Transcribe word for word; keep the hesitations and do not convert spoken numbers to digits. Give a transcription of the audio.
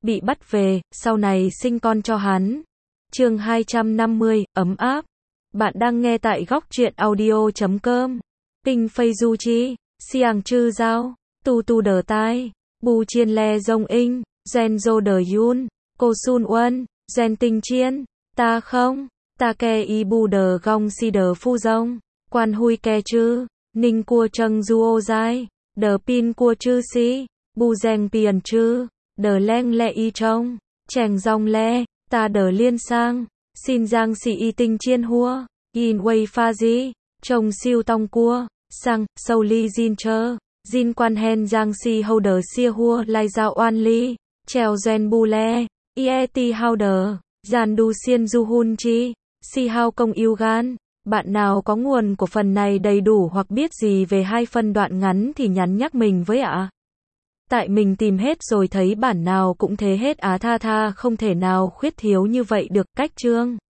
bị bắt về, sau này sinh con cho hắn. Chương hai trăm năm mươi, ấm áp. Bạn đang nghe tại góc truyện audio chấm com. Kinh Phây Du Chi, Xiang Chư Giao, Tu Tu Đờ Tai, Bu Chiên Le Dông Inh, Gen Zô Đờ Yun, Cô Sun Uân, Gen Tinh Chiên, Ta Không, Ta Ke Y Bu Đờ Gong Si Đờ Phu Dông, Quan Hui Ke Chư, Ninh Cua Trâng Du Ô Giai, Đờ Pin Cua Chư Si, Bu Deng Piền Chư, Đờ Leng Le Y Trông, Chèng Dòng Le, Ta Đờ Liên Sang, Xin Giang Si Y Tinh Chiên Hua, Yin Wei Pha Di, Trông Siêu Tong Cua, Sang, Sâu Li Jin Chơ, Jin Quan Hen Giang Si Hâu Đờ Xia Hua Lai Giao Oan Li, Trèo Gen Bu Le, Iet Hao Đờ, Giàn Du Xiên Du Hun Chi, Si Hao Công Yêu Gan. Bạn nào có nguồn của phần này đầy đủ hoặc biết gì về hai phân đoạn ngắn thì nhắn nhắc mình với ạ. À. Tại mình tìm hết rồi thấy bản nào cũng thế hết á, tha tha không thể nào khuyết thiếu như vậy được. Cách chương